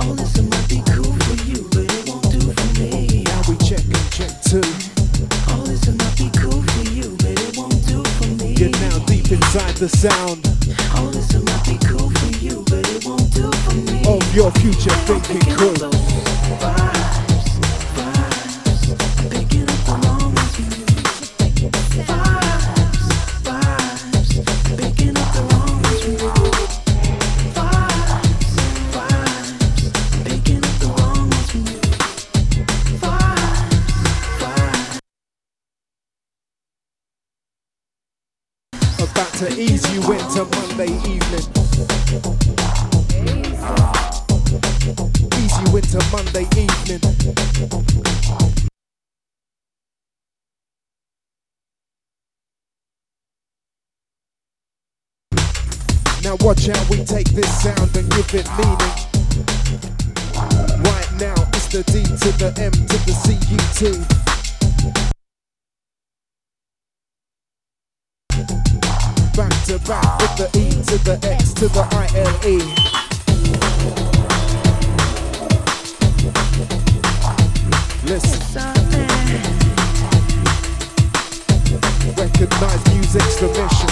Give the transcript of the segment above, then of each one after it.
All this might be cool for you, but it won't do for me. Now we check two. All this might be cool for you, but it won't do for me. You're now deep inside the sound. All this might be cool for you, but it won't do for me. Of your future thinking crew. About to ease you into Monday evening. Ease you into Monday evening. Now watch how we take this sound and give it meaning. Right now it's the D to the M to the C-U-T. Back to back with the E to the X to the I-L-E. Listen. Recognize music's the mission.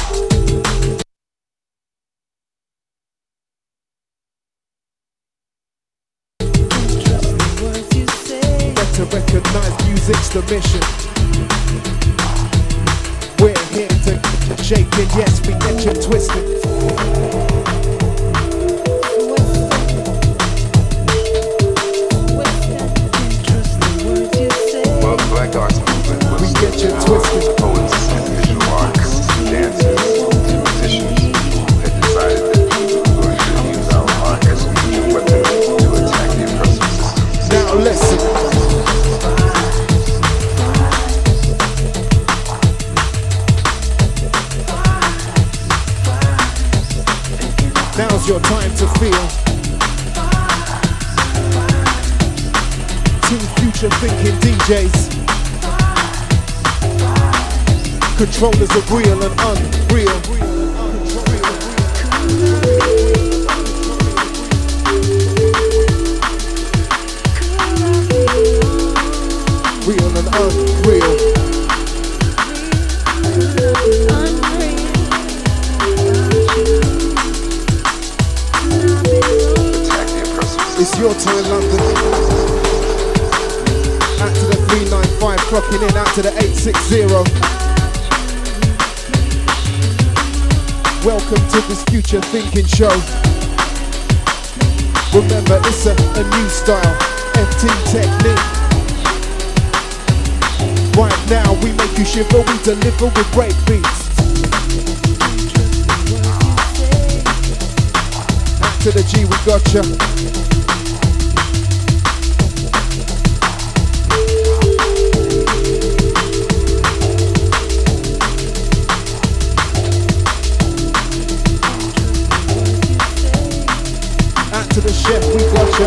Better recognize music's the mission. We're here to shake it, yes, we get you twisted. Well, the Black Arts Movement was we get you twisted. Poets and visual artists, dancers, and musicians who had decided that we were going to use our art as a major weapon to attack the oppressive system. Now listen. Now's your time to feel. Team Future Thinking DJs. Controllers of real and unreal. Real and unreal. It's your time, London. Out to the 395, clocking in, out to the 860. Welcome to this Future Thinking show. Remember, it's a new style, FT technique. Right now, we make you shiver, we deliver with break beats. Out to the G, we gotcha. To the chef, we got you.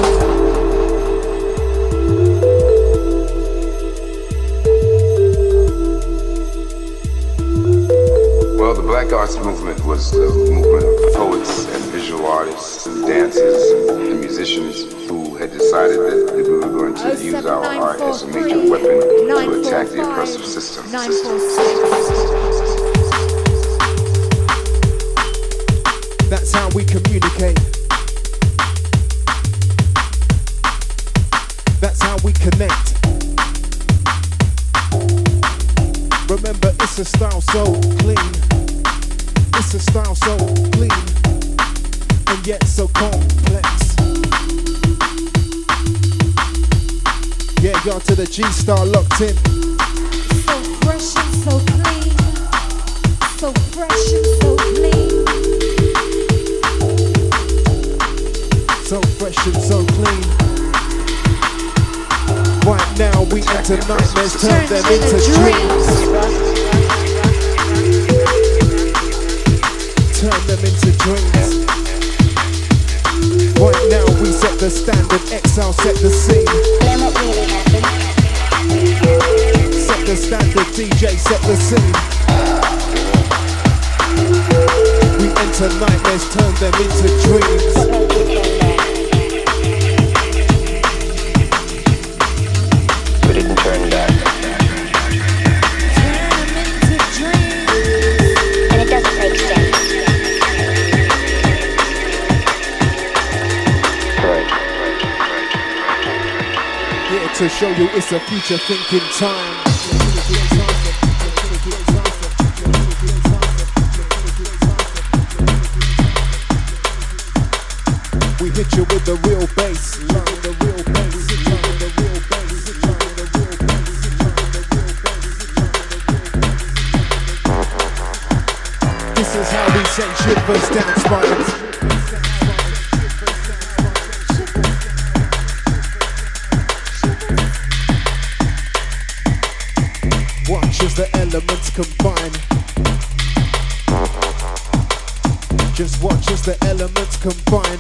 Well, the Black Arts Movement was the movement of poets and visual artists and dancers and musicians who had decided that we were going to use our art as a major weapon to attack the oppressive system. That's how we communicate. That's how we connect. Remember, it's a style so clean. It's a style so clean, and yet so complex. Yeah, y'all to the G-Star locked in. So fresh and so clean. So fresh and so clean. So fresh and so clean. Right now we enter nightmares, turn them into dreams. Turn them into dreams. Right now we set the standard, Exile set the scene. Set the standard, DJ set the scene. We enter nightmares, turn them into dreams. to show you it's a future thinking time. We hit you with the real bass, the real bass. This is how we send shivers down spines. Watch as the elements combine. Just watch as the elements combine.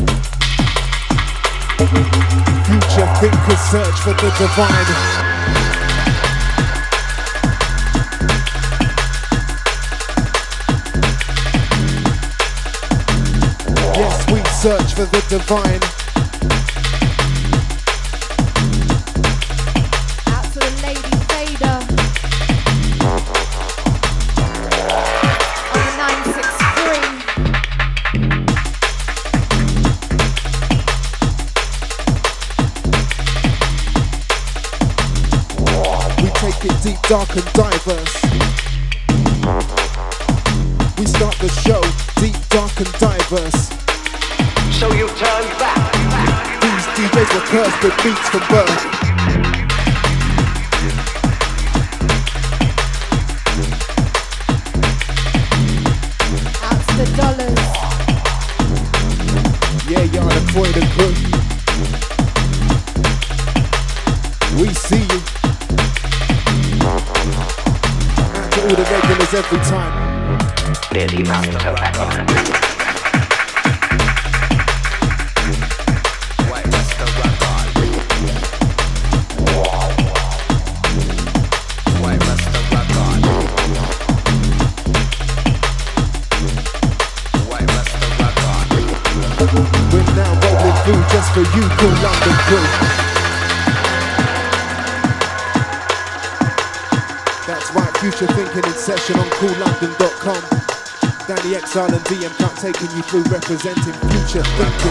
Future thinkers search for the divine. Yes, we search for the divine. Out to the Lady Fader on the 963. We take it deep, dark and diverse. We start the show deep, dark and diverse. So you turn back. These DJs were cursed with beats from birth. Out to the dollars. Yeah, y'all the Freud and crew. We see you. Out to all the regulars every time. Lady Master back on. Just for you, Cool London crew. That's right, future thinking in session on coollondon.com. Danny XR and DM Cut taking you through representing future thinking.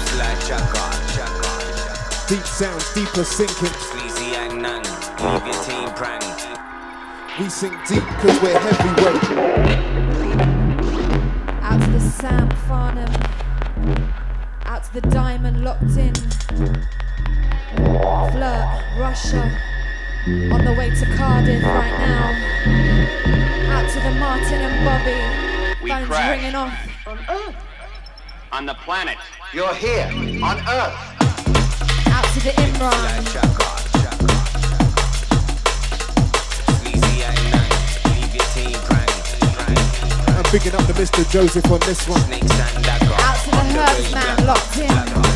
Deep sounds, deeper sinking. We sink deep cause we're heavyweight. Out to the Sam Farnham. Out to the Diamond Locked In. Flirt, Russia. On the way to Cardiff right now. Out to the Martin and Bobby. We Phones crashed. ringing off. On Earth. On the planet. You're here. On Earth. Out to the Imran. I'm picking up the Mr. Joseph on this one. Out to the Hertzman Locked In.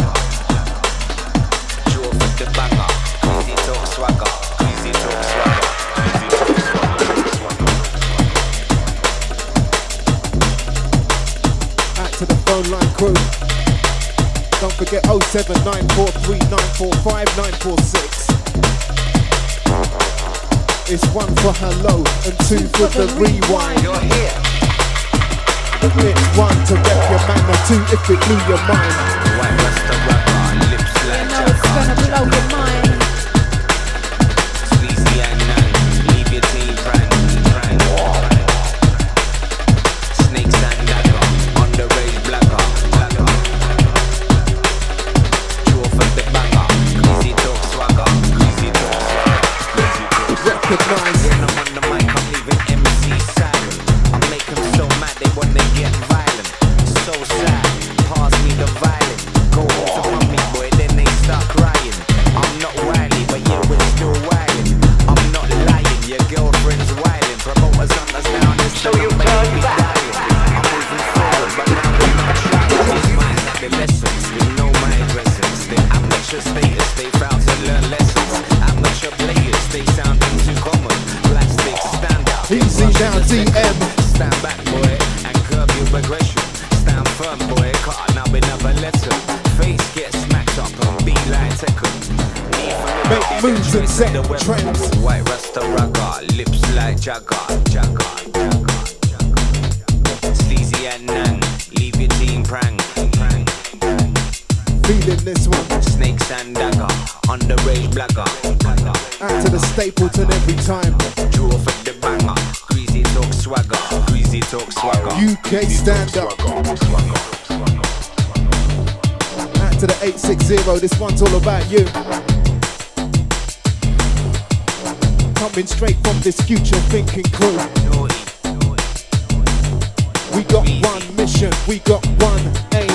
Out to the phone line crew. Don't forget 07943945946. It's 1 for hello and 2 for the rewind. You're here. It's 1 to rep your man, or 2 if it blew your mind. You know it's gonna blow your mind. Recognize. When I'm on the mic, I'm leaving MC silent. I make them so mad they wanna get violent. So sad, pass me the violin. Go home to mommy, boy, then they start crying. I'm not wily, but yeah, we're still wildin'. I'm not lying, your girlfriend's wildin'. Promoters on us now, this So you turn back. I'm moving forward, but now we're not trying. These minds have the lessons, they know my addresses. The amateur status, they found to learn lessons. Amateur players, they sounding too common. Plastic stand out. Easy now, DM. Stand back, boy, and curb your aggression. Stand firm, boy, caught now another lesson. Face gets smacked up and be like Tekken. Make moves and set trends. White Rasta ragga, lips like Jagger. Sleazy and Nan, leave your team prang. feeling this one. Snakes and dagger, underage blagger. Out to the Stapleton every time. Draw for the banger, greasy talk swagger, greasy talk swagger. UK stand up. Out to the 860, this one's all about you. Coming straight from this future thinking crew. We got one mission, we got one aim.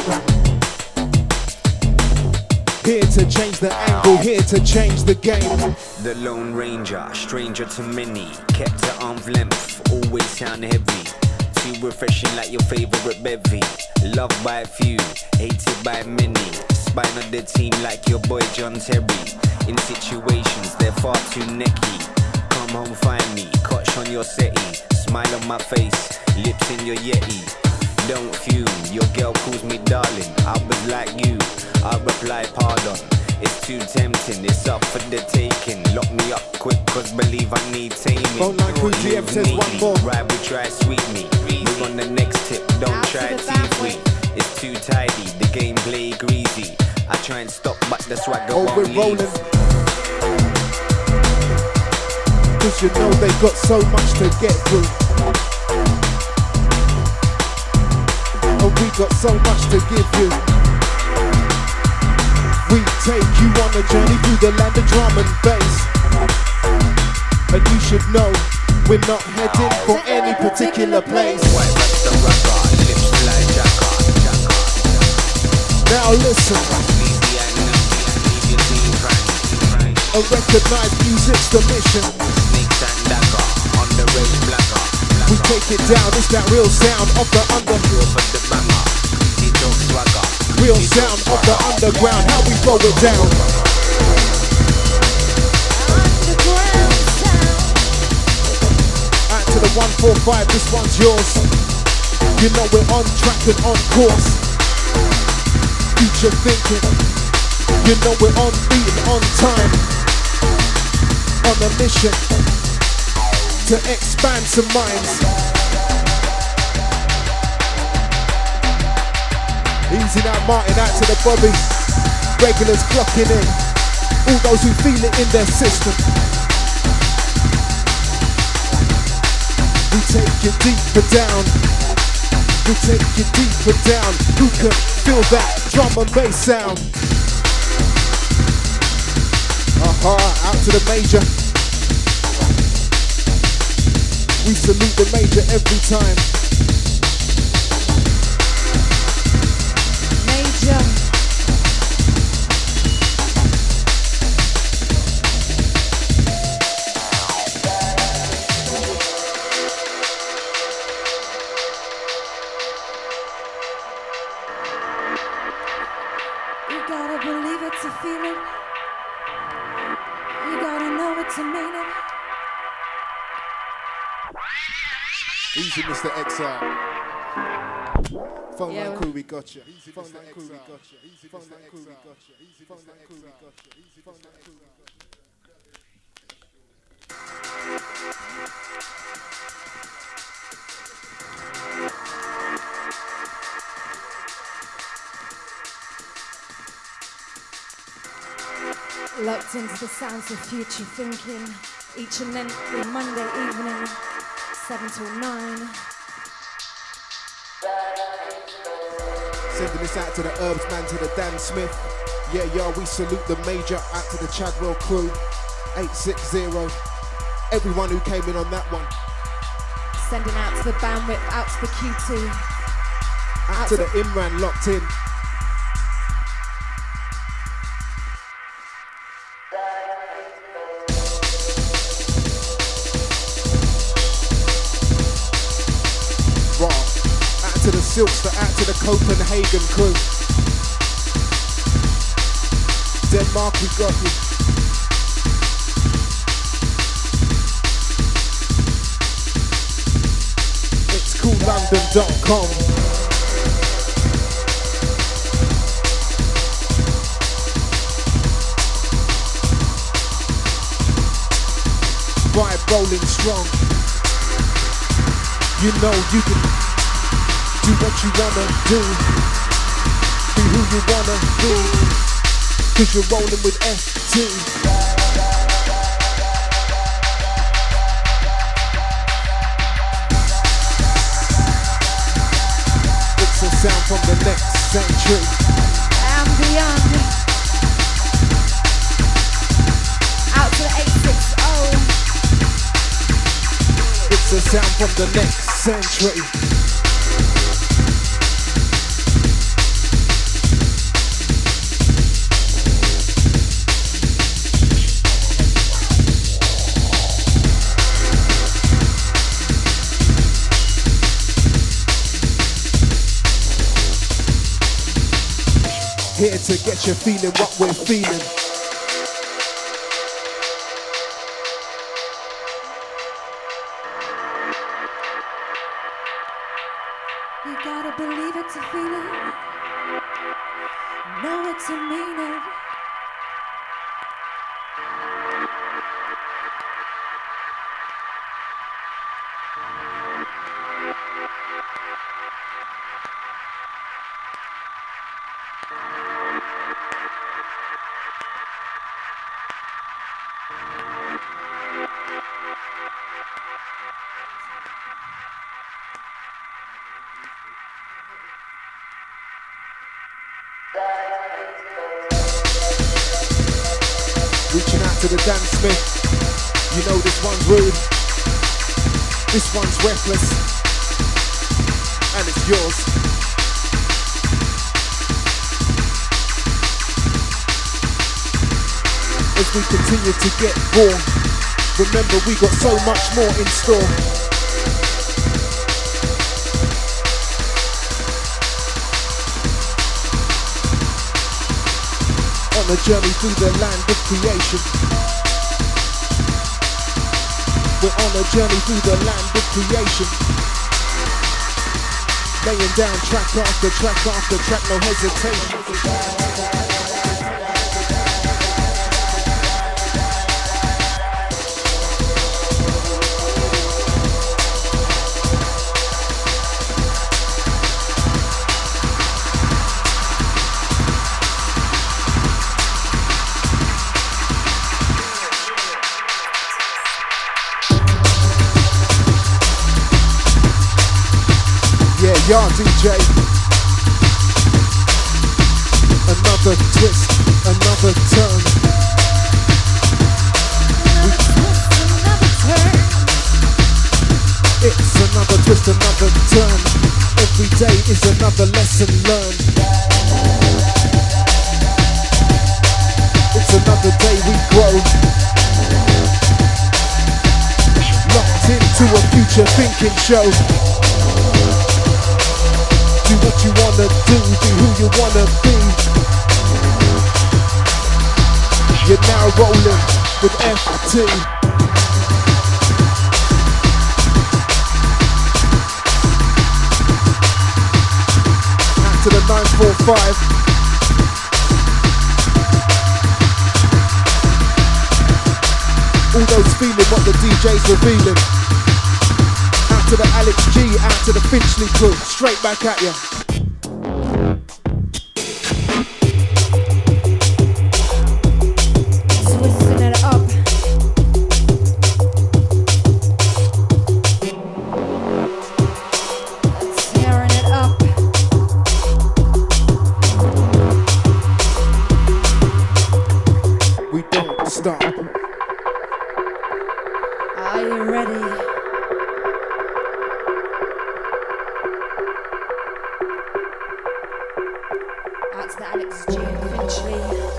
Here to change the angle, here to change the game. The Lone Ranger, stranger to many, kept at arm's length, always sound heavy. Too refreshing like your favorite bevy. Loved by a few, hated by many. Spine of the team like your boy John Terry. In situations they're far too necky. Come home find me, Koch on your settee. Smile on my face, lips in your Yeti. Don't fume, your girl calls me darling. I was like you, I reply pardon. It's too tempting, it's up for the taking. Lock me up quick, cause believe I need taming. Phone line crew GM says one more. Right, we try sweet me. Move on the next tip, don't try TV. It's too tidy, the gameplay greasy. I try and stop, but the swagger won't we're leave. rolling. Cause you know they got so much to get through. And we got so much to give you. We take you on a journey through the land of drum and bass. And you should know we're not heading for any particular place. Now listen. A recognized music's the mission. We take it down, it's that real sound of the real sound of the underground, how we throw it down. Out to the 145, this one's yours. You know we're on track and on course. Future thinking. You know we're on beat and on time. On a mission to expand some minds. Easy now, Martin, out to the Bobby. Regulars clocking in. All those who feel it in their system. We take you deeper down. We take you deeper down. Who can feel that drum and bass sound? Out to the major. We salute the major every time. Major. You gotta believe it to feel it. You gotta know it to mean it. Easy, Mr. XR. Phone line crew, we got you. Phone line crew, we got you. Easy, phone line crew, we got you. Easy, phone line crew, we got you. Easy, phone line crew, we got you. Locked into the sounds of future thinking. Each and every Monday evening, 7 till 9. Sending this out to the Herbs man, to the Dan Smith. Yeah, we salute the major. Out to the Chadwell crew. 860. Everyone who came in on that one. Sending out to the bandwidth, out to the Q2. Out to the Imran locked in. To the Silkster, out to the Copenhagen crew. Denmark, we got you. It's coollondon.com. Vibe rolling strong. You know you can do what you wanna do. Be who you wanna be. Cause you're rolling with FT. It's a sound from the next century and beyond. Out to the 860. It's a sound from the next century. Here to get you feeling what we're feeling. You gotta believe it to feel it. Know it to mean it. Reaching out to the Dan Smith. You know this one's rude. This one's reckless. And it's yours. As we continue to get born, remember we got so much more in store. On a journey through the land of creation. We're on a journey through the land of creation. Laying down track after track after track, no hesitation. Yeah, DJ. Another twist, another turn. Another turn. It's another twist, another turn. Every day is another lesson learned. It's another day we grow. Locked into a future thinking show. Do what you wanna do, be who you wanna be. You're now rolling with FT. Out to the 945. All those feeling what the DJ's revealing. Out to the Alex G, out to the Finchley crew, straight back at ya. Twisting it up. Tearing it up. We don't stop. Are you ready? That's the Alex G and Finchley.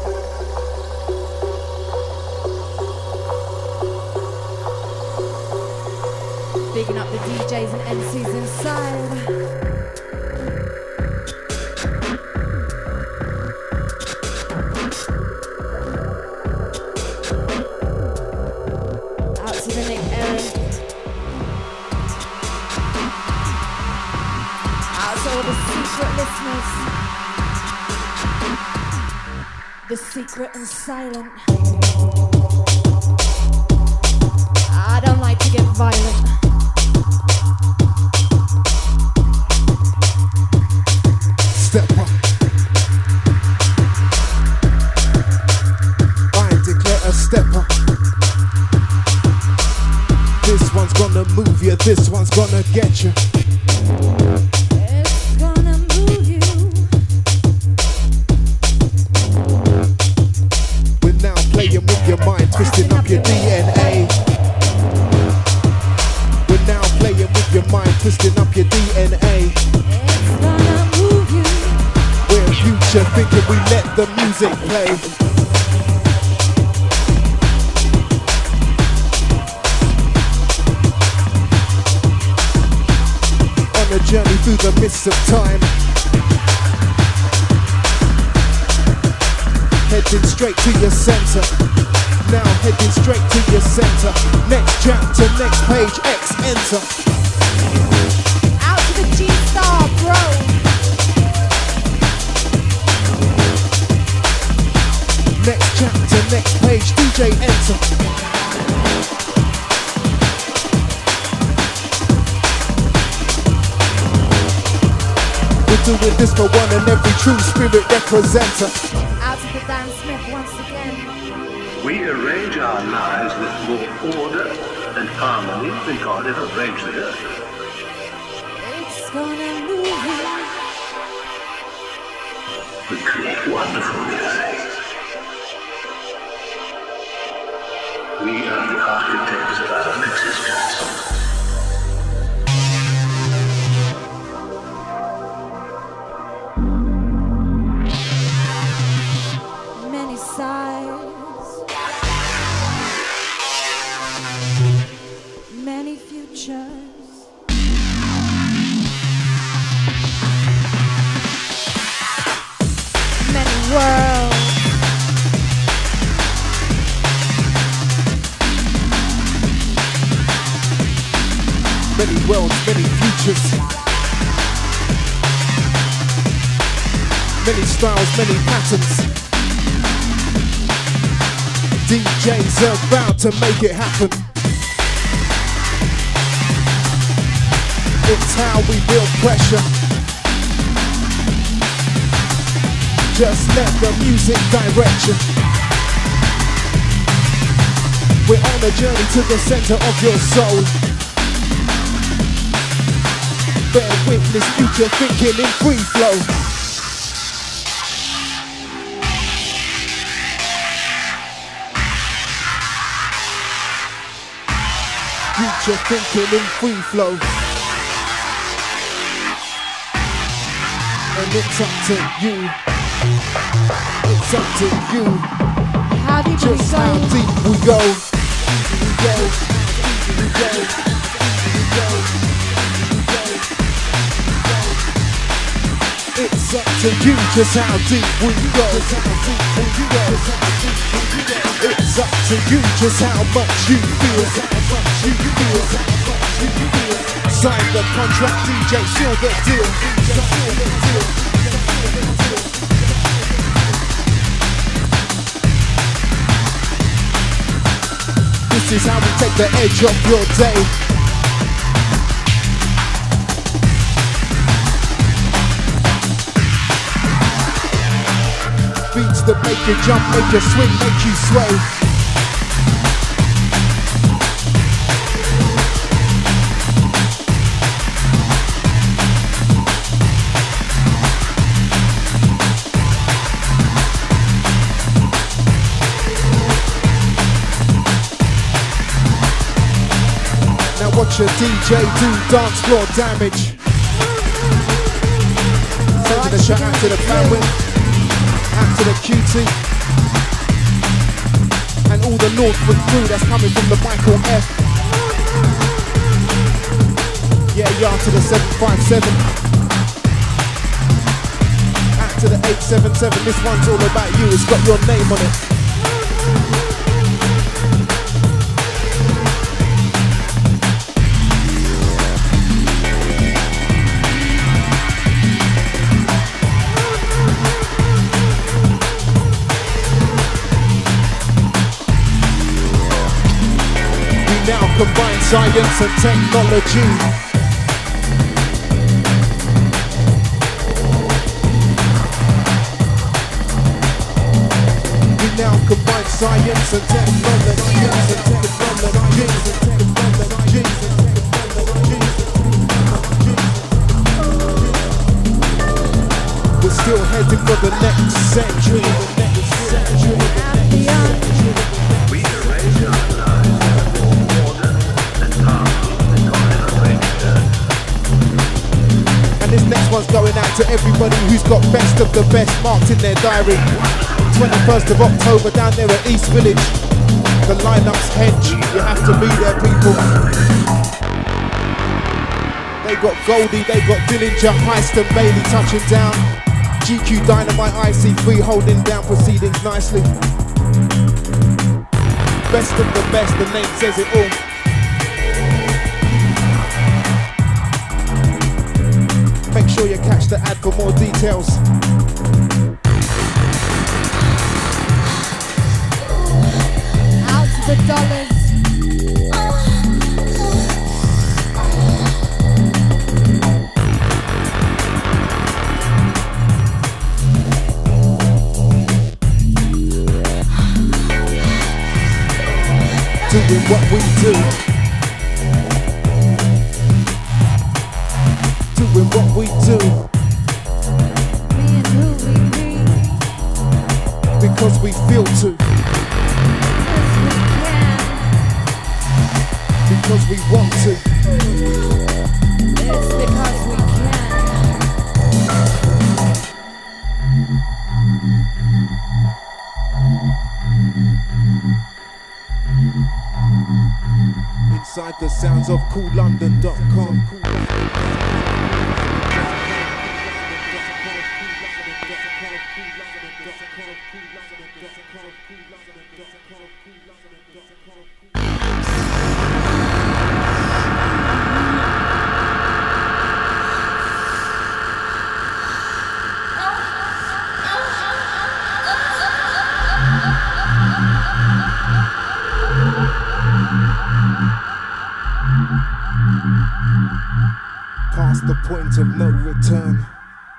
Bigging up the DJs and MCs inside. Out to the Nick Eric. Out to all the secret listeners. The secret and silent. I don't like to get violent. Step up, This one's gonna get you. It's gonna move you. We're now playing with your mind, twisting up your DNA. We're now playing with your mind, twisting up your DNA. It's gonna move you. We're future thinking, we let the music play. On a journey through the mists of time, heading straight to your center. Now heading straight to your center. Next chapter, next page, X, enter. Out to the G-Star, bro. Next chapter, next page, DJ enter. We're doing this for one and every true spirit representer. Out to the Dan Smith once again. We arrange our lives with more order and harmony than God ever arranged the earth. It's gonna move you. We create wonderful music. We are the architects of our own existence. Many sides, many futures. Many worlds. Many worlds, many futures. Many styles, many patterns. DJs are about to make it happen. It's how we build pressure. Just let the music direct you. We're on a journey to the center of your soul. Bear witness, future thinking in free flow. Future thinking in free flow. And it's up to you. It's up to you. How deep do we Just go? how deep we go. We go. We go. We go. It's up to you, just how deep we go. It's up to you, just how much you feel. Sign the contract, DJ, seal the deal. This is how we take the edge off your day. Beats that make you jump, make you swing, make you sway. Now watch your DJ do dance floor damage. Sending a shout out to the family. Out to the QT and all the Northwood crew that's coming from the Michael F. Yeah, yard to the 757. Out to the 877. This one's all about you. It's got your name on it. Now combine science and technology. We now combine science and technology. Still heading for the next century. And beyond. We arrange our lives with order and harmony and arrange. And this next one's going out to everybody who's got best of the best marked in their diary. 21st of October down there at East Village. The lineup's hench. You have to be there, people. They got Goldie, they got Dillinger, Heist and Bailey touching down. GQ Dynamite, IC3 holding down proceedings nicely. Best of the best, the name says it all. Make sure you catch the ad for more details. Out to the dollars. Doing what we do. Doing what we do. Being who we be. Because we feel to. Because we can. Because we want to. It's because we can. Inside the sounds of CoolLondon.com. Past the point of no return.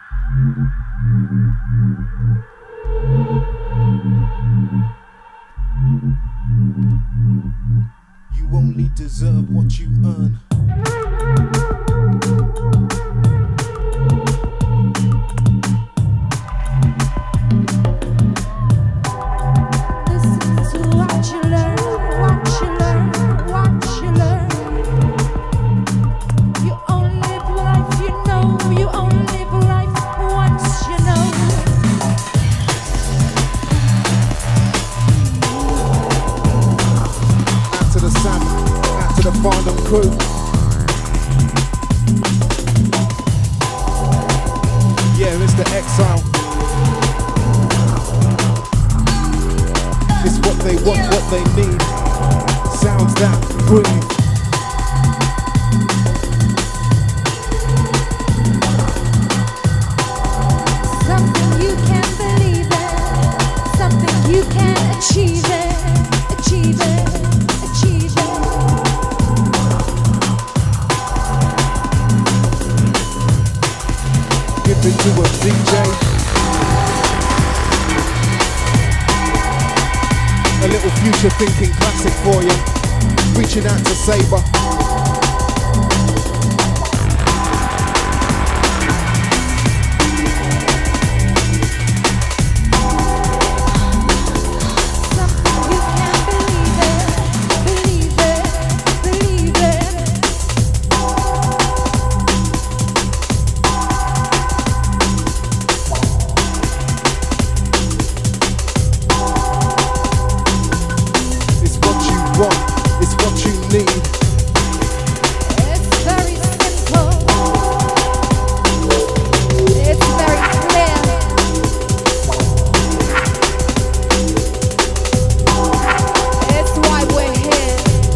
You only deserve what you earn. Listen to what you learn, what you learn, what you learn. You only live life, you know. You only live life once, you know. Out to the Sam, out to the Farnham crew. Yeah, it's the Exile. It's what they want, what they need. Sounds that breathe. Something you can believe in, something you can achieve it, achieve it, achieve it. Give it to a DJ. A little future thinking classic for you. Reaching out to Saber. Something you can believe it, believe it, believe it. It's what you want, it's what you need. It's very simple. It's very clear. It's why we're here.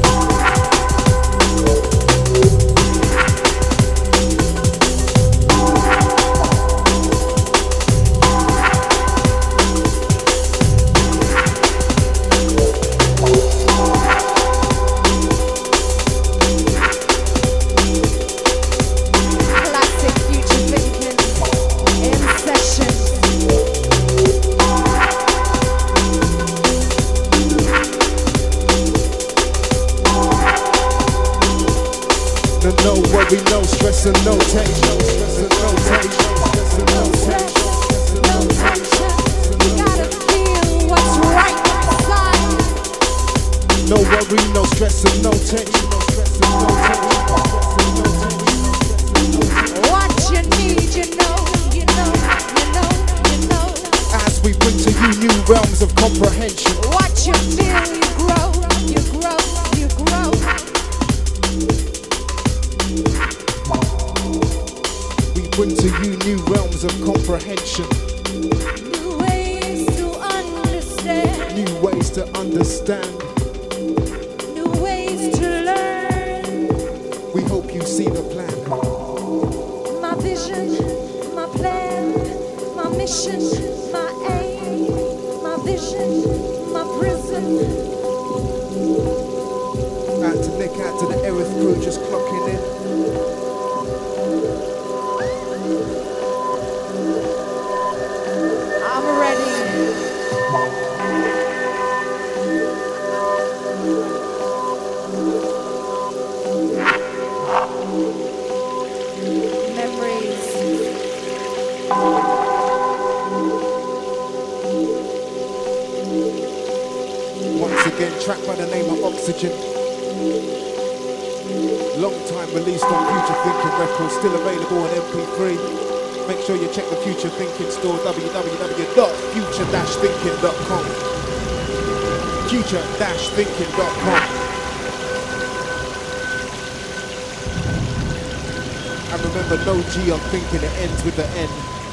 Classic future thinking in session. No worry, no stress and no tension. Stress and no tension. Stress and no tension. No worry, no stress and no tension. What you need, you know. As we bring to you new realms of comprehension. What you feel, you grow. We bring to you new realms of comprehension. New ways to understand. New ways to understand. New ways to learn. We hope you see the plan. My vision, my plan, my mission, my aim, my vision, my prison. Out to Nick, out to the Erith crew, just clocking in. I'm ready. Memories. Once again, track by the name of Oxygen. Long time released on Future Thinking Records, still available on MP3. Make sure you check the Future Thinking store, www.future-thinking.com. Future-thinking.com. And remember, no G on thinking, it ends with the N.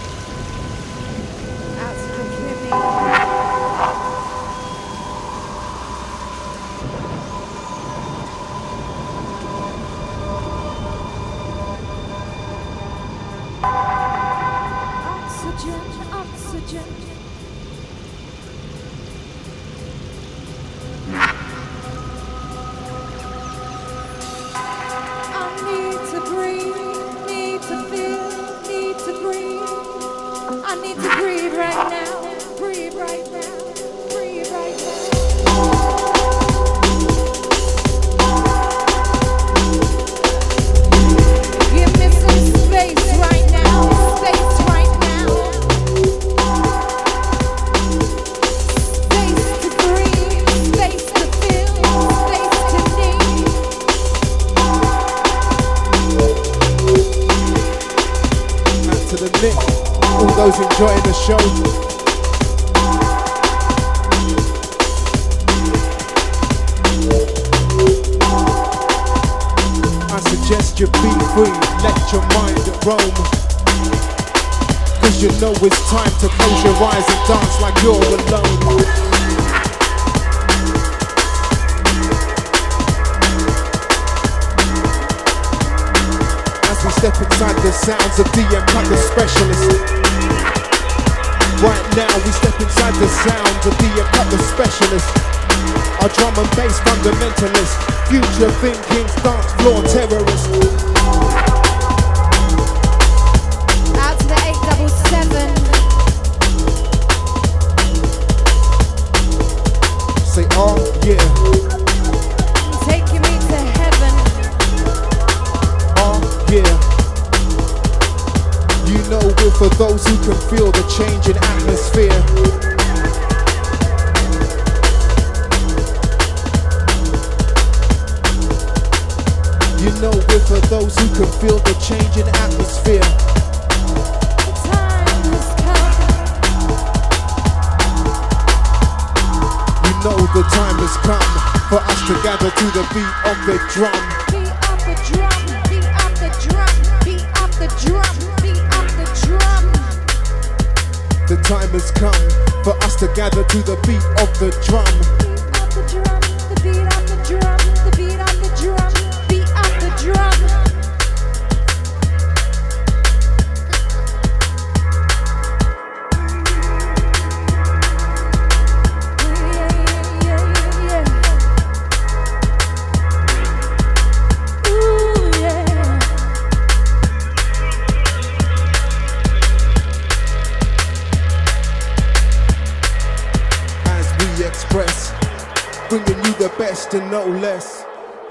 Absolutely. Oxygen. I need to breathe, need to feel, need to breathe. I need to breathe right now, breathe right now, breathe right now. Give me some space right now, space right now. Space to breathe, space to feel, space to need. Out to the Nick, all those enjoying the show. I suggest you be free, let your mind roam. Cause you know it's time to close your eyes and dance like you're alone. As we step inside the sounds of DM Cut the Specialist. Right now we step inside the sounds of DM Cut the Specialist. Our drum and bass fundamentalist, future thinking, dance floor terrorist. Out to the 877. Say, oh yeah, Taking me to heaven. oh yeah. You know we're for those who can feel the change in atmosphere. You know we're for those who can feel the change in atmosphere. The time has come. You know the time has come for us to gather to the beat of the drum. Beat up the drum, beat up the drum, beat up the drum, beat up the drum. The time has come for us to gather to the beat of the drum. Beat up the drum, the beat up the drum, the beat up the drum, beat up the drum. Ooh, yeah. As we express, bringing you the best and no less.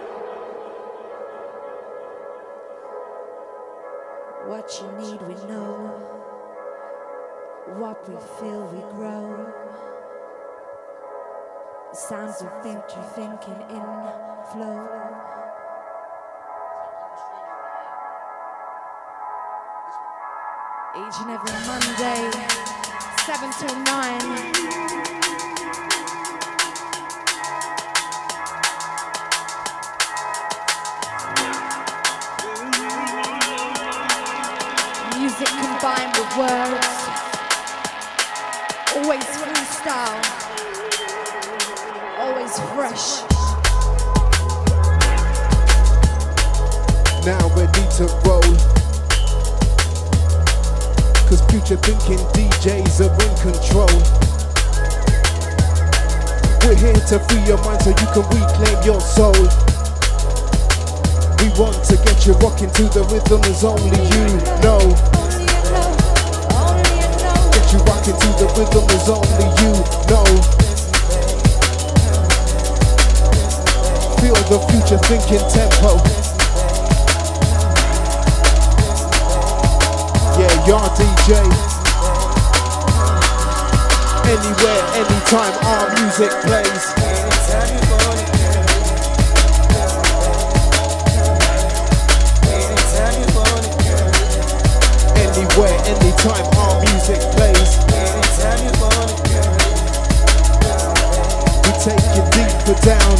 What you need, we know. What we feel, we grow. Sounds of future thinking in flow. Each and every Monday, 7 till 9. Music combined with words, always freestyle, always fresh. Now ready to roll, cause future thinking DJs are in control. We're here to free your mind so you can reclaim your soul. We want to get you rocking to the rhythm as only you know. Get you rocking to the rhythm as only you know. Feel the future thinking tempo. Yeah, your DJ. Anywhere, anytime our music plays. Anywhere, anytime our music plays. We take you deeper down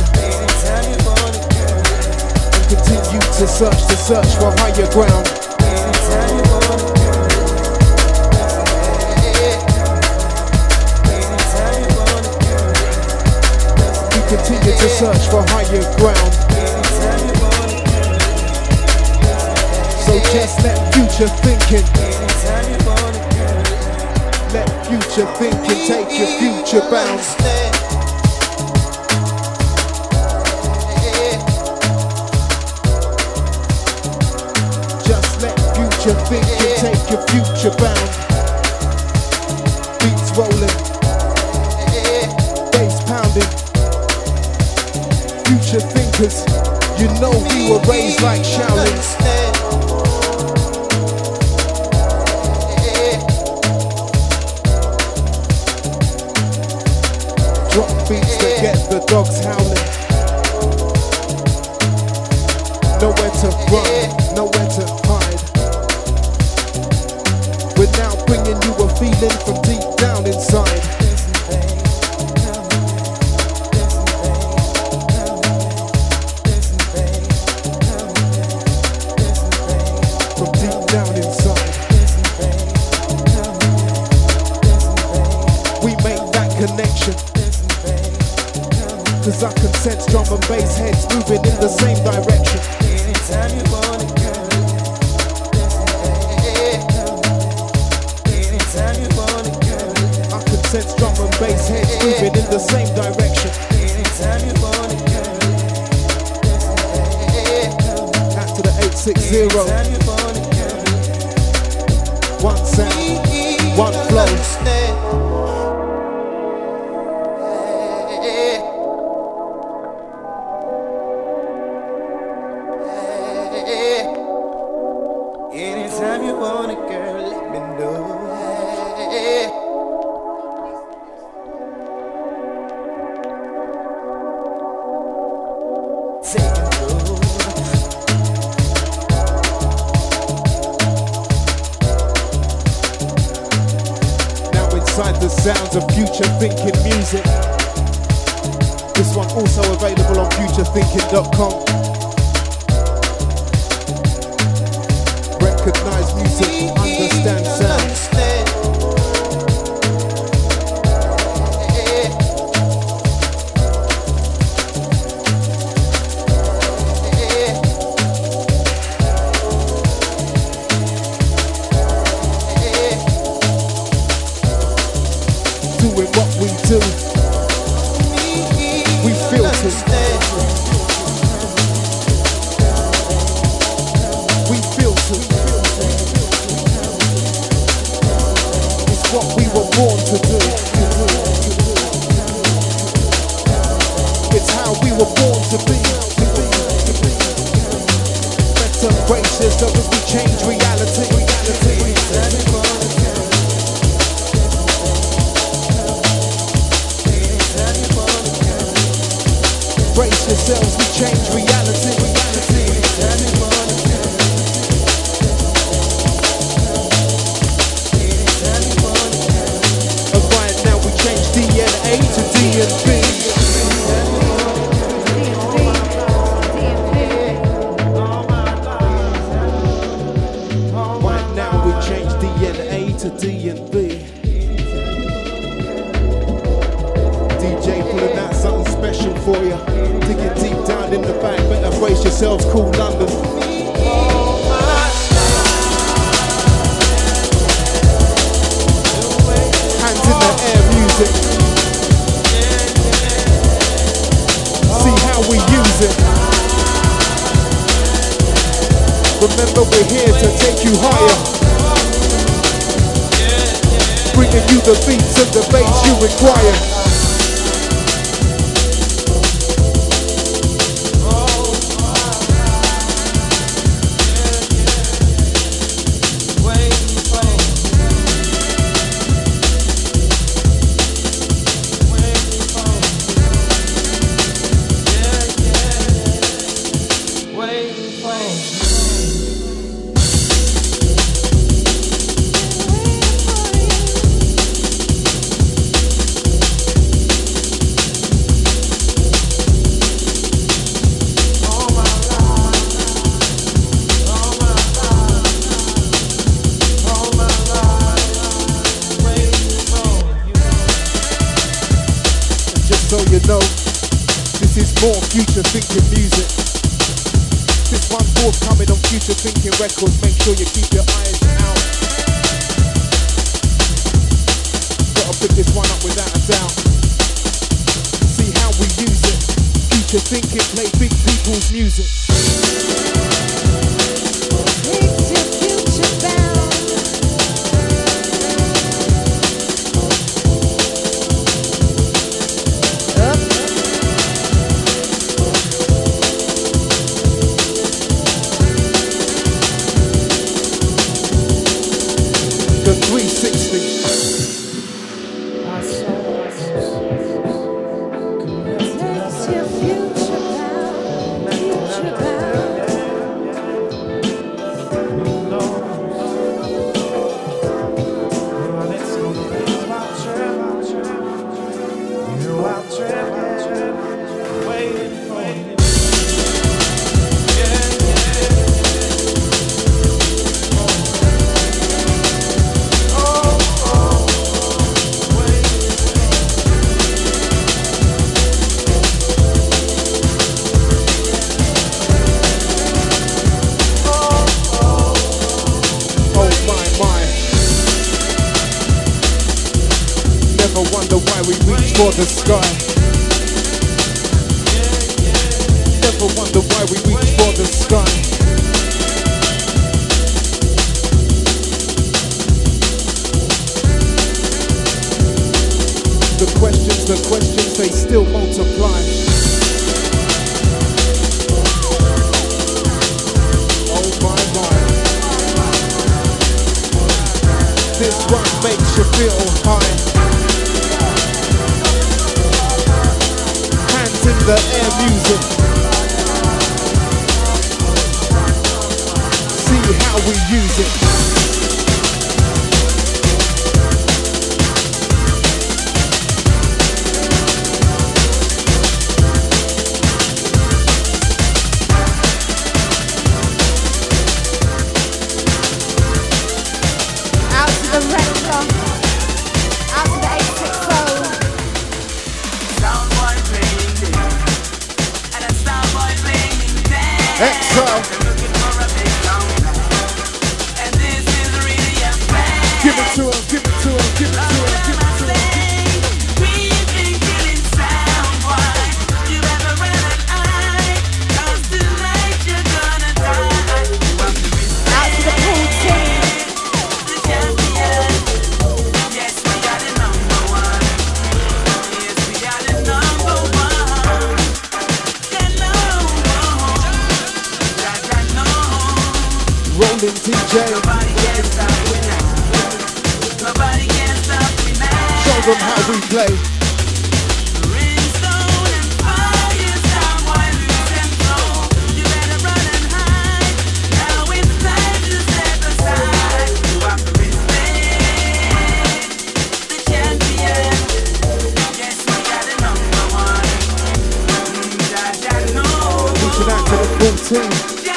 and continue to search for higher ground. We continue to search for higher ground. So just let future thinking, let future thinking take your future bounds. Just let future thinking take your future bounds. Beats rolling, bass pounding. Future thinkers, you know we were raised like Shaolins. Drop beats that get the dogs howling. Nowhere to run, nowhere to hide. We're now bringing you a feeling from deep down inside. From deep down inside. We make that connection. Cause I can sense drum and bass heads moving in the same direction. Anytime you want it, girl. Anytime you want it, girl. I can sense drum and bass heads moving in the same direction. Anytime you want it, girl. Out to the 860. One sound, one flow. Anytime you want it, girl, let me know. Take control. Now inside the sounds of future thinking music. This one also available on futurethinking.com. Recognize music, understand sounds. Doing what we do, we feel it. We feel it. It's what we were born to do. It's how we were born to be. Better gracious, so that we change reality. ourselves, we change reality. And right now we change DNA to DNB. Right now we change DNA to DNB. DJ pulling out something special for you. Digging deep down in the back, better brace yourselves, cool London. Hands in the air music. See how we use it. Remember we're here to take you higher. Bringing you the beats and the bass you require. So you know, this is more future thinking music. This one's forthcoming on Future Thinking Records. Make sure you keep your eyes out. Gotta pick this one up without a doubt. See how we use it. Future thinking, play big people's music. Makes your future bound. The 360. Makes your future bound. Future bound. Never wonder why we reach for the sky. Never wonder why we reach for the sky. The questions, they still multiply. Oh my. This one makes you feel high. Hands in the air music. See how we use it. Exile. Give it to him, give it to him, give it to him, give it to him. Rolling DJ. Show them how we play. team.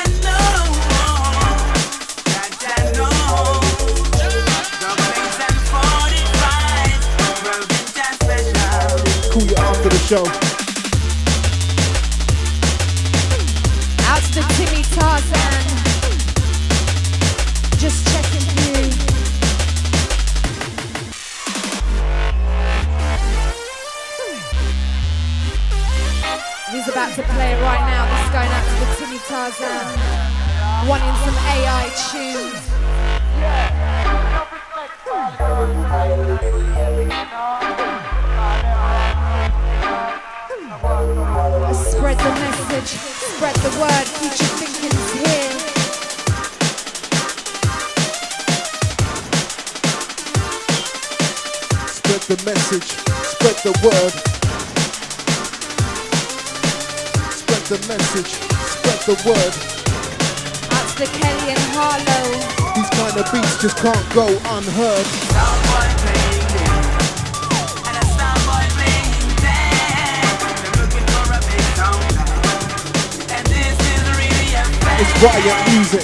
Call you after the show. Out to the Timmy Tarzan. Just checking through. He's about to play it right now. This is going out to the Timmy Tarzan. Wanting some AI tunes. Spread the message, spread the word, future thinking's here. Spread the message, spread the word. Spread the message, spread the word. Out to the Kelly and Harlow. These kind of beats just can't go unheard. It's riot music.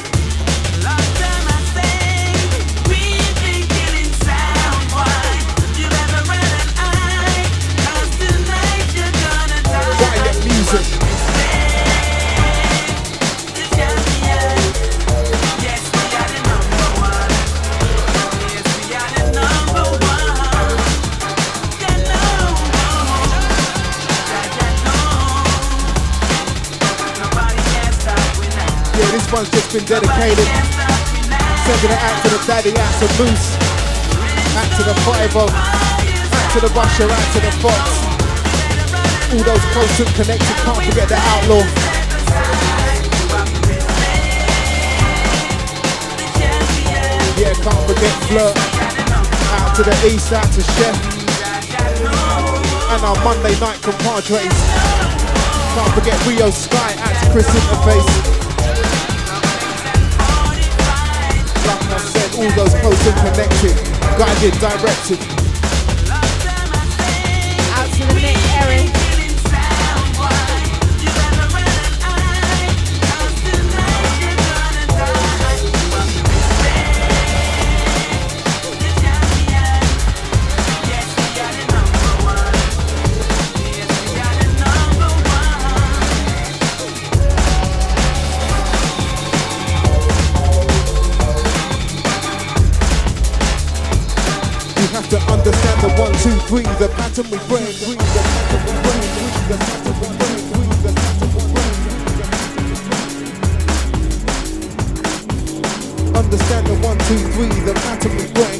Riot music. Yeah, this one's just been dedicated. Sending it out to the daddy, out to Moose, out to the 5-0, out to the Russia, out to the Fox. All those close and connected, can't forget the Outlaw. Yeah, can't forget Flirt. Out to the East, out to Chef. And our Monday night compadres. Can't forget Rio Sky, out to Chris Interface. Like I said, all those close and connected, guided, directed. Out to the Nick Eric. To understand the 1, 2, 3, the pattern we bring, the pattern we bring, the pattern we bring, the pattern we bring. Understand the 1, 2, 3, the pattern we bring.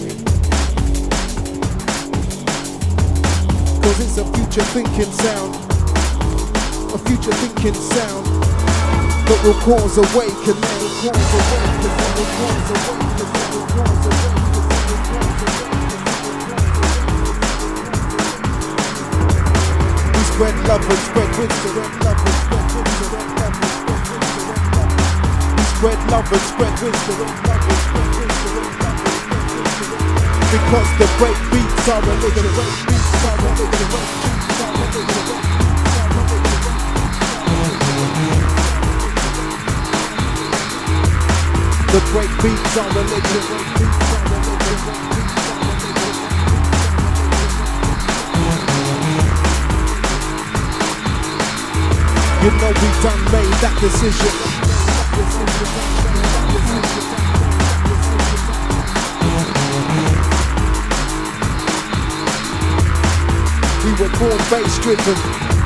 Cause it's a future thinking sound, a future thinking sound that will cause awakening, will cause awakening, will cause awakening, will cause awakening. Spread love and spread wisdom. Spread love and spread wisdom. Because the break beats are religion. The break beats are religion. You know we done made that decision. We were born bass driven.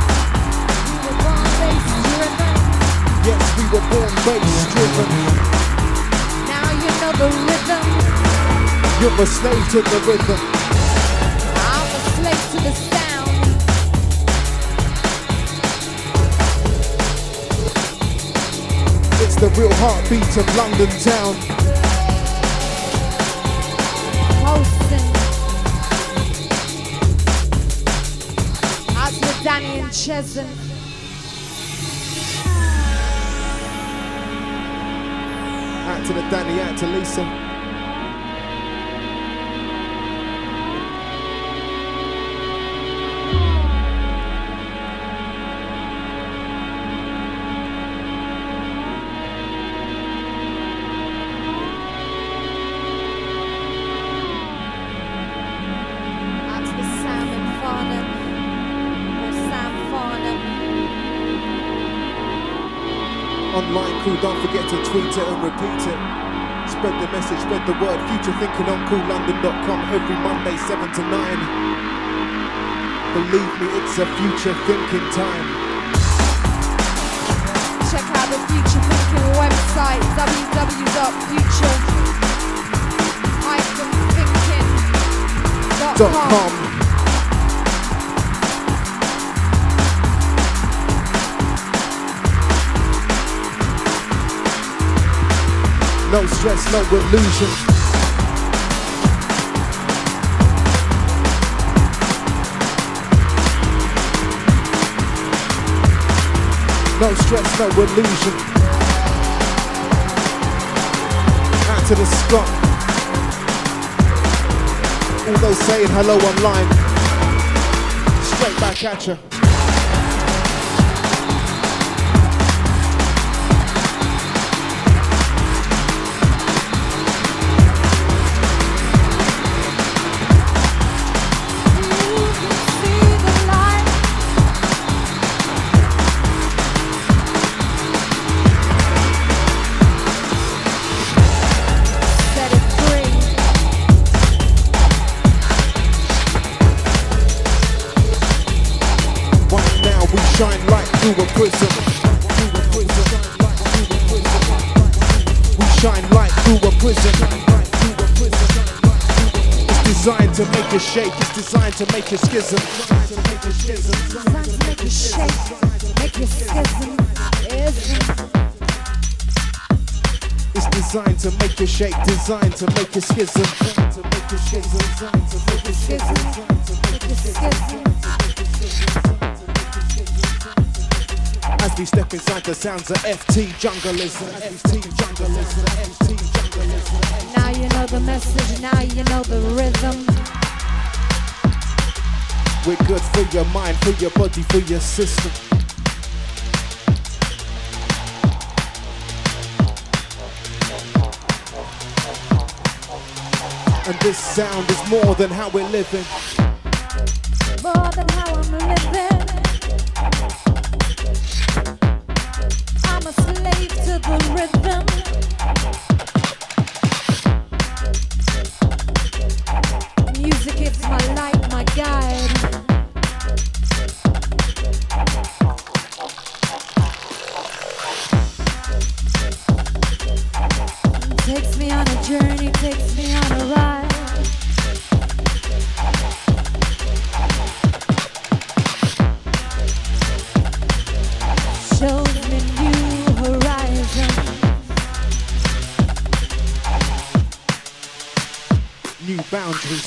Yes, we were born bass driven. Now you know the rhythm. You're a slave to the rhythm. I'm a slave to the sound. It's the real heartbeat of London town. Pulsing. Out to Danny and Chesson. Out to the Danny, out to Lisa. Online crew, don't forget to tweet it and repeat it. Spread the message, spread the word. Future thinking on coolondon.com every Monday 7 to 9. Believe me, it's a future thinking time. Check out the Future Thinking website, www.future-thinking.com. No stress, no illusion. No stress, no illusion. Out to the Scott. All those saying hello online. Straight back at ya. Shine light through a prism. We shine light through a prism. It's designed to make a shake. It's designed to make a schism. Designed to make a shake, make a schism. It's designed to make a shake. Designed to make a schism. Make a schism. As we step inside the sounds of FT Jungleism. Now you know the message, now you know the rhythm. We're good for your mind, for your body, for your system. And this sound is more than how we're living. More than how I'm living. I'm a slave to the rhythm. Music is my light, my guide. Takes me on a journey, takes me on a ride. Shows me new horizons. New boundaries.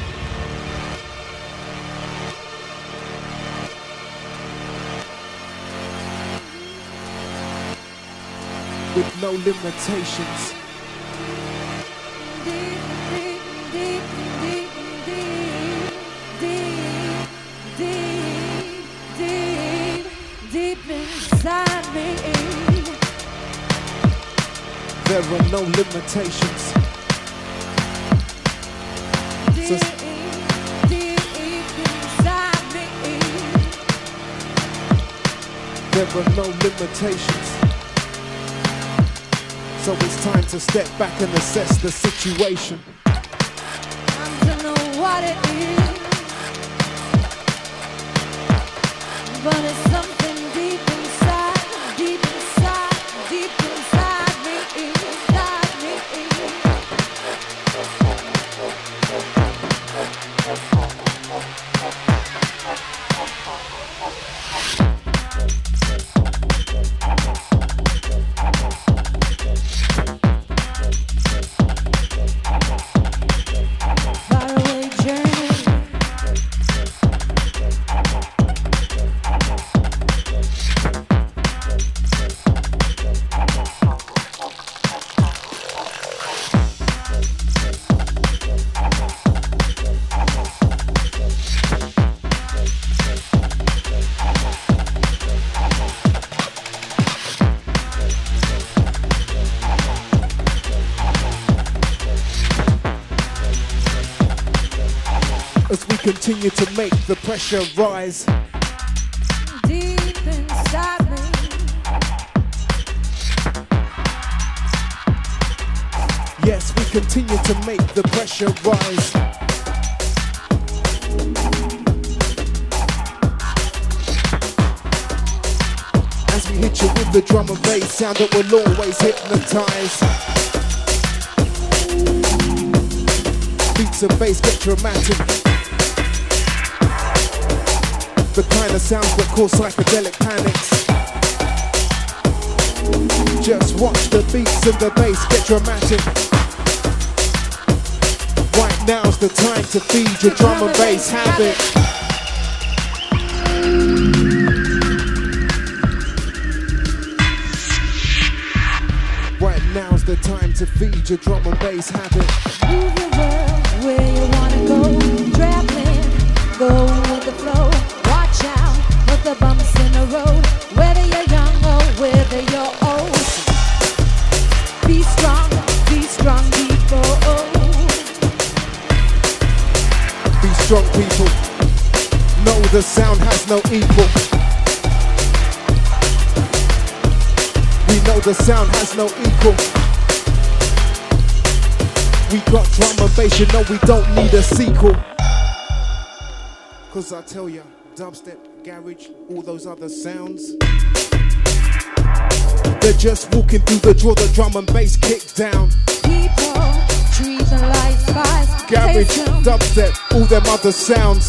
With no limitations. Deep, deep, deep, deep, deep, deep, deep, deep inside me. There are no limitations. So Deep inside me. there are no limitations. So it's time to step back and assess the situation. I'm to know what it is, but it's something deep inside, deep inside, deep inside me, inside me. Faraway journey. As we continue to make the pressure rise. Deep inside me. continue to make the pressure rise. As we hit you with the drum and bass sound that will always hypnotize. Beats and bass get dramatic. The kind of sounds that cause psychedelic panics. Just watch the beats and the bass get dramatic. Right now's the time to feed your drum and bass habit. Right now's the time to feed your drum and bass habit. Move your world where you wanna go. Traveling, go with the flow. Watch out for the bumps in the road. Whether you're young or whether you're old. Be strong, be bold. Be strong, people. Know the sound has no equal. We know the sound has no equal. We got drum and bass, you know we don't need a sequel. Cause I tell ya, dubstep, garage, all those other sounds, they're just walking through the door, the drum and bass kick down. People treat them like spies. Garage, dubstep, all them other sounds,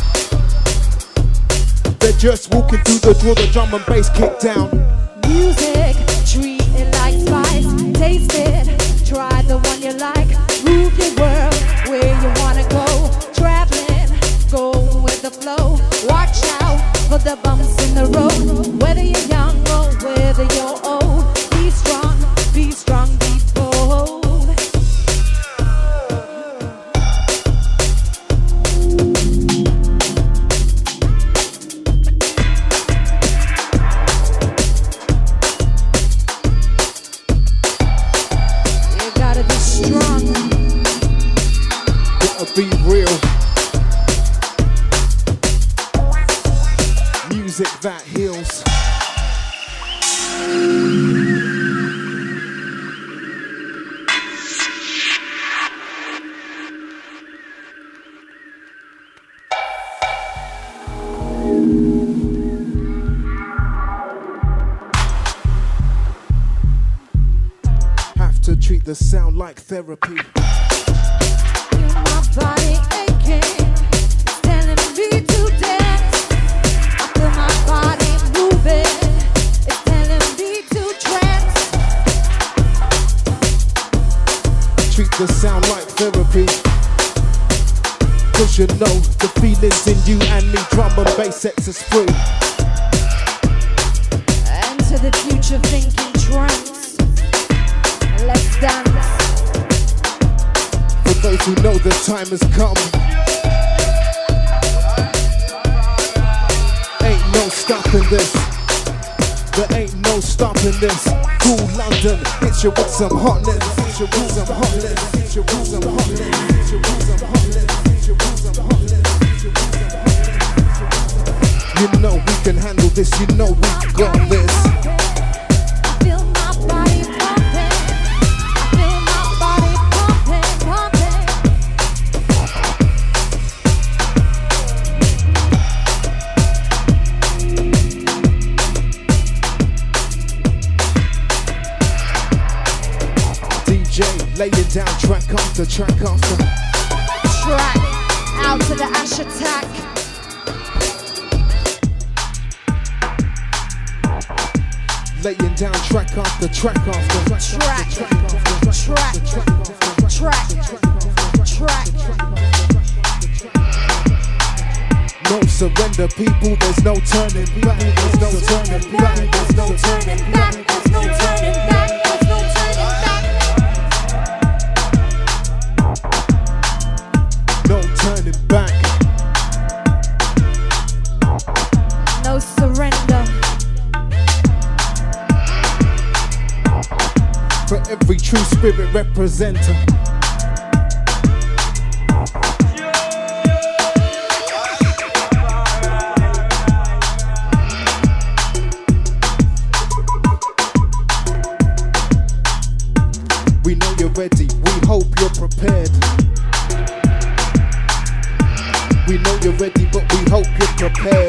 they're just walking through the door, the drum and bass kick down. Music, treat it like spice. Taste it, try the one you like. Move your world where you wanna go. Traveling, go with the flow. Watch out for the bumps in the road. Whether you're young or whether you're old. Be strong, be bold. You gotta be strong. Gotta be real. Music that heals. Have to treat the sound like therapy. Feel my body aching, it's telling me to dance. I feel my body moving, it's telling me to trance. Treat the sound like therapy. Cause you know the feelings in you and me, drum and bass sets us free. Enter the future thinking trance. Let's dance. For those who know the time has come, ain't no stopping this. There ain't no stopping this. Cool London, hit you with some hotness. Hit you with some hotness. Hit you with some hotness. Hit you with some hotness. Hit you with some hotness. You know we can handle this. You know we got this. I feel my body pumping. I feel my body pumping. DJ laying down track after track after Track out to the ash attack. laying down track after track after Track, track. No surrender, people, there's no turning back. There's no turning back. There's no turning back. There's no turning back. There's no turning back. No turning back. No surrender. For every true spirit representer. We know you're ready, we hope you're prepared. We know you're ready, but we hope you're prepared.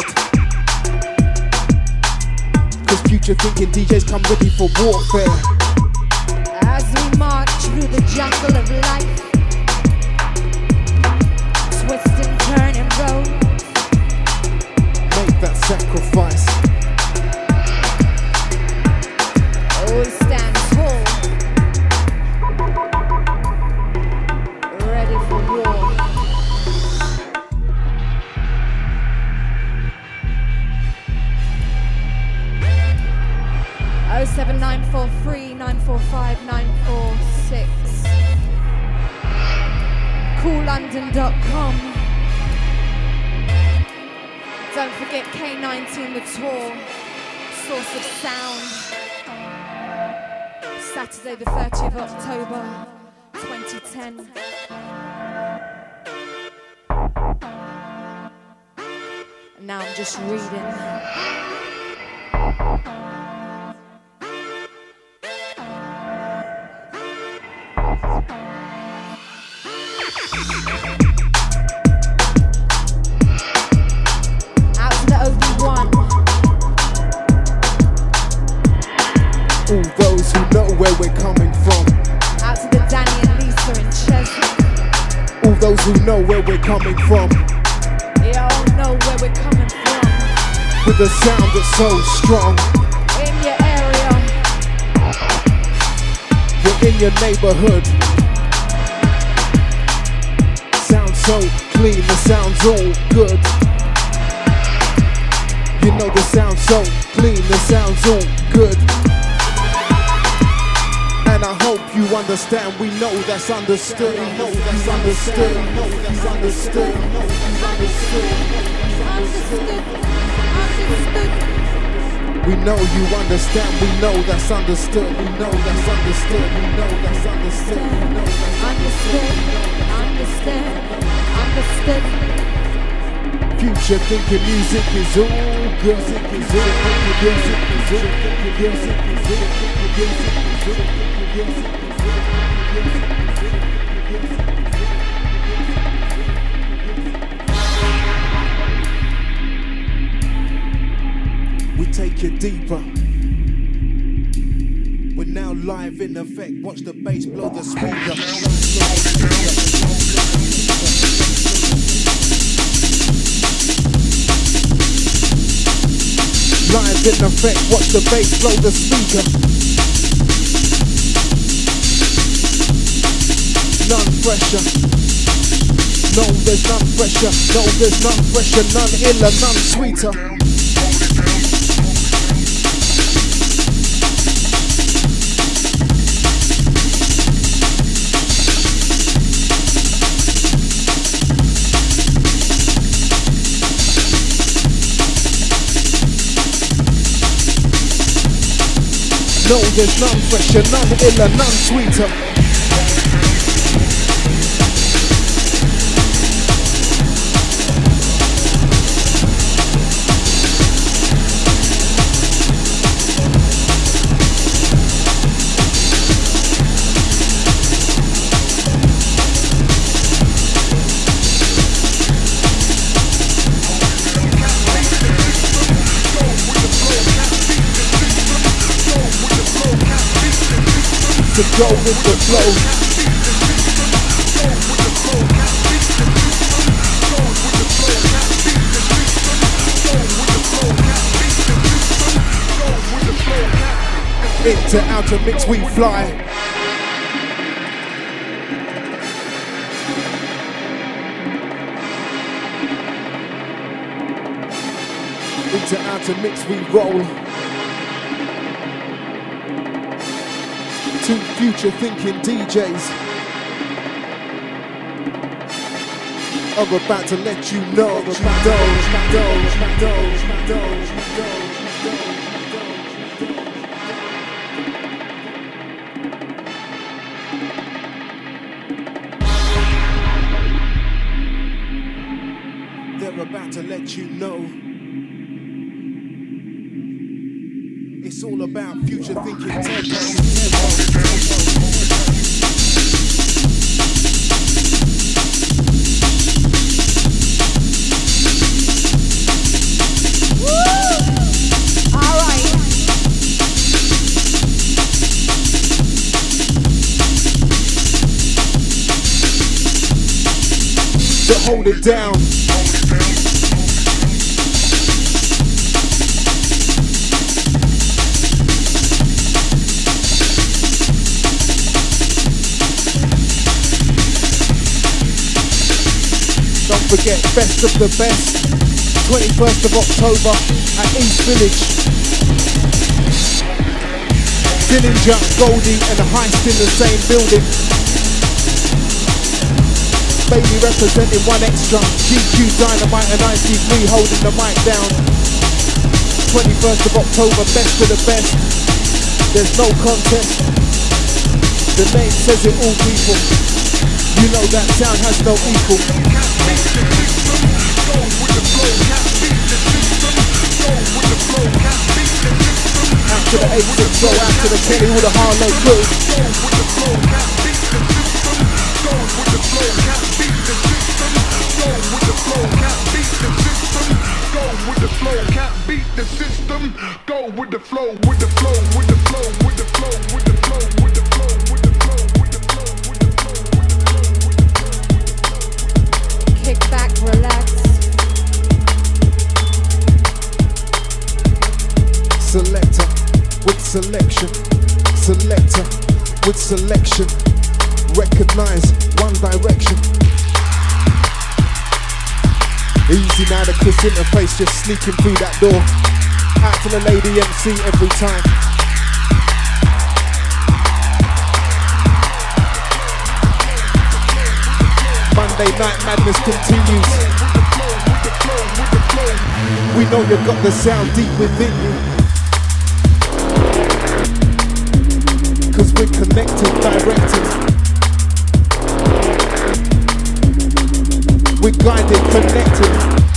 Cause future thinking DJs come ready for warfare. As we march through the jungle of life, twist and turn and roll, make that sacrifice. Always stand tall, ready for war. Oh 7943 945 946. CoolLondon.com. Don't forget K19 The Tour, Source of Sound. Saturday the 30th of October 2010. And now I'm just reading. Out to the OB1. All those who know where we're coming from. Out to the Danny and Lisa in Chesney. All those who know where we're coming from. You all know where we're coming from. With a sound that's so strong. In your area. We're in your neighborhood. Sounds so clean, the sound's all good. You know the sound's so clean, the sound's all good. And I hope you understand, we know that's understood. We know that's understood. We know that's understood. We know that's understood. We know you understand, we know that's understood. We know that's understood. We know that's understood. We know that's understood. Understood. Future thinking music is all good. We take you deeper. We're now live in effect. Watch the bass blow the speaker. Live in effect, watch the bass blow the speaker. None fresher. No, there's none fresher. No, there's none fresher. None iller, none sweeter. No, there's none fresher, none iller, none sweeter. To go with the flow. Into outer mix we fly. Into outer mix we roll. Two future thinking DJs are about to let you know. They're about to let you know. It's all about future thinking tempo. that hold it down. Don't forget, best of the best, 21st of October at East Village. Dillinger, Goldie and Heist in the same building. Baby representing 1Xtra, GQ Dynamite and IC3 holding the mic down. 21st of October, best of the best. There's no contest. The name says it all, people. You know that sound has no equal. Out to the 860, out to the Kenny with the Harlow crew. Can't beat the system. Go with the flow, with the flow, with the flow, with the flow, with the flow, with the flow, with the flow, with the flow, with the flow. Kick back, relax. Selector with selection. Selector with selection. Recognize one direction. Easy now, the Chris interface just sneaking through that door. Out to the lady MC every time. Monday Night Madness continues. We know you've got the sound deep within you. 'Cause we're connected, directed. We're guided, connected.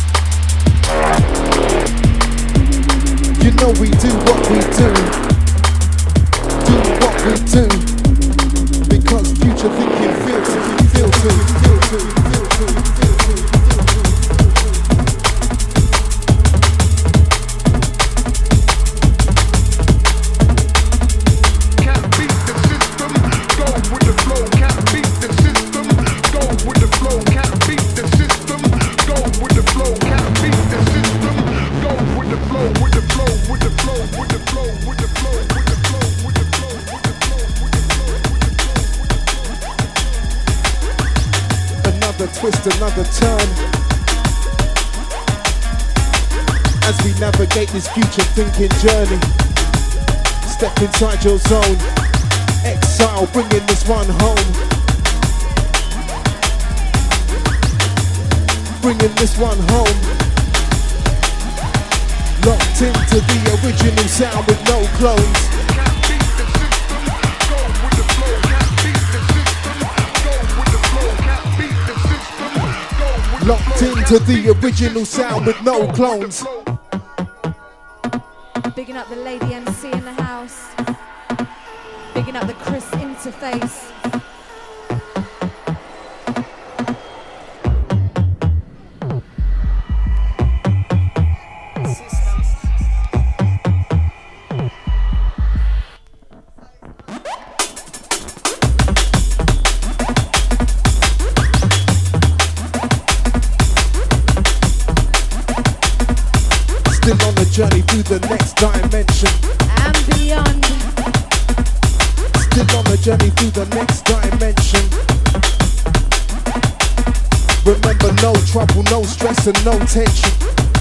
You know we do what we do. Do what we do. Because future thinking feels to, feel to, feel to, feel to, feel to. Can't beat the system. Go with the flow. Can't beat the system. Go with the flow. Can't beat the system. Go with the flow. Can't beat the system. Go with the flow. With the flow. With the flow. With the flow. With the flow. With the flow. With the flow. With the flow. With the flow. Another twist, another turn. As we navigate this future thinking journey. Step inside your zone. Exile, bringing this one home. Bringing this one home. Locked into the original sound with no clones. Can't beat the system. Go with the flow. Can't beat the system. Go with the flow. Can't beat the system. Go with the Locked flow. into the original sound with no clones. Bigging up the lady MC in the house. Bigging up the Chris interface. Still on the journey through the next dimension. And beyond. Still on the journey through the next dimension. Remember, no trouble, no stress and no tension.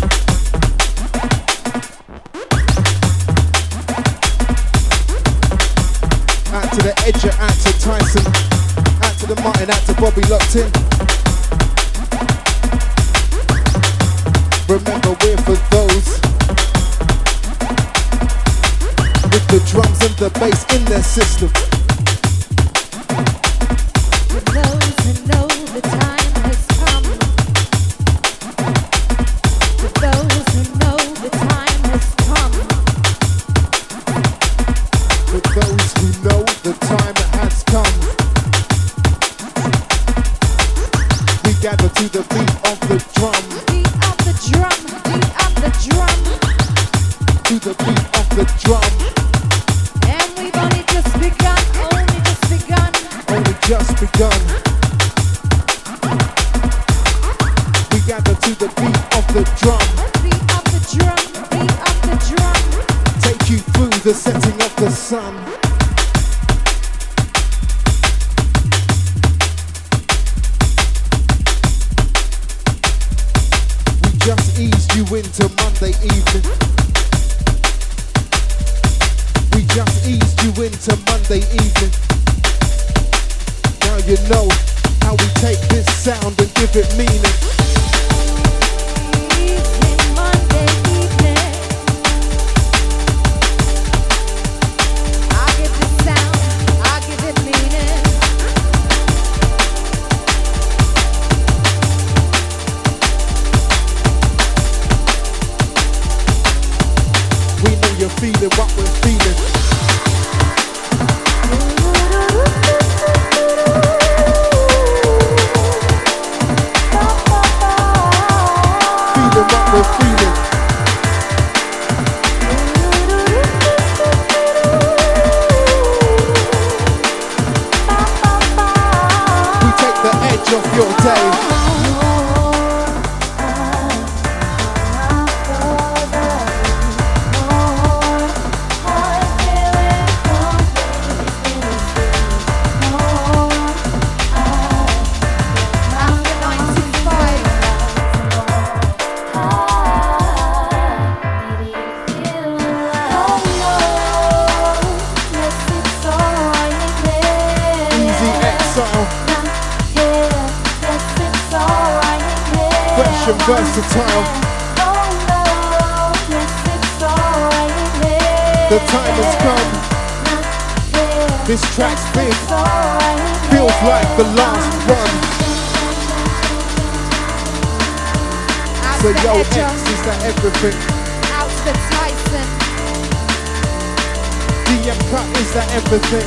Out to the Edger, out to Tyson, out to the Martin, out to Bobby locked in. Remember, we're for those with the drums and the bass in their system. For those who know the time has come. For those who know the time has come. For those who know the time has come. We gather to the beat of the drum. Beat up the drum, beat up the drum. To the beat of the drum. And we've only just begun, only just begun. Only just begun. the setting of the sun. We just eased you into Monday evening. We just eased you into Monday evening. Now you know how we take this sound and give it meaning. Feeling what we're feeling. Feeling what we're feeling. We take the edge off your day. Versatile. The time has come. This track's big. Feels like the last one. So yo, X, is that everything? Out to the Tyson. DM cut, is that everything?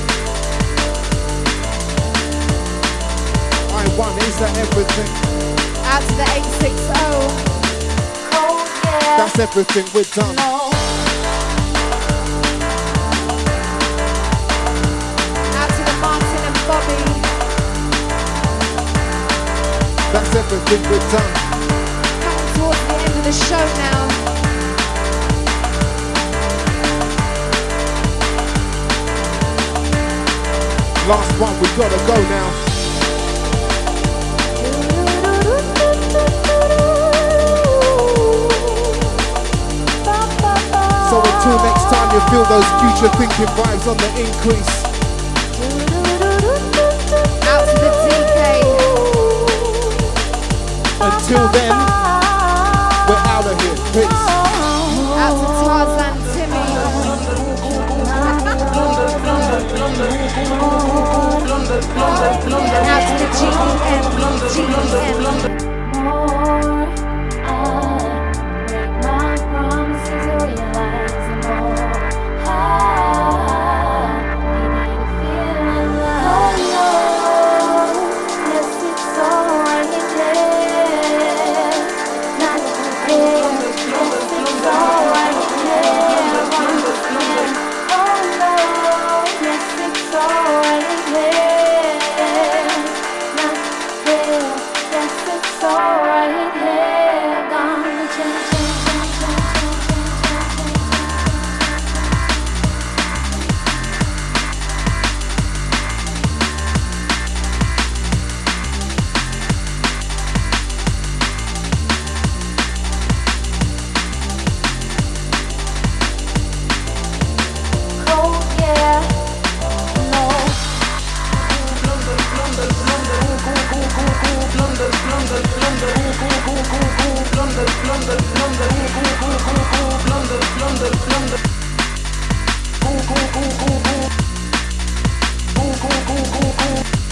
I1, is that everything? Out to the 860. That's everything, we're done. Out to the Martin and Bobby. That's everything, we're done. Coming towards the end of the show now. Last one, we gotta go now. So until next time, you feel those future thinking vibes on the increase. Out to the DK. Until then, we're out of here. Peace. Out to Tarzan Timmy. And out to the GEM.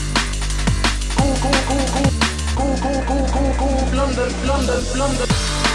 London.